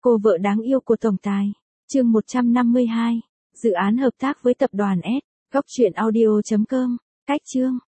Cô vợ đáng yêu của tổng tài. Chương 152. Dự án hợp tác với tập đoàn S. Góc truyện audio.com. Cách chương.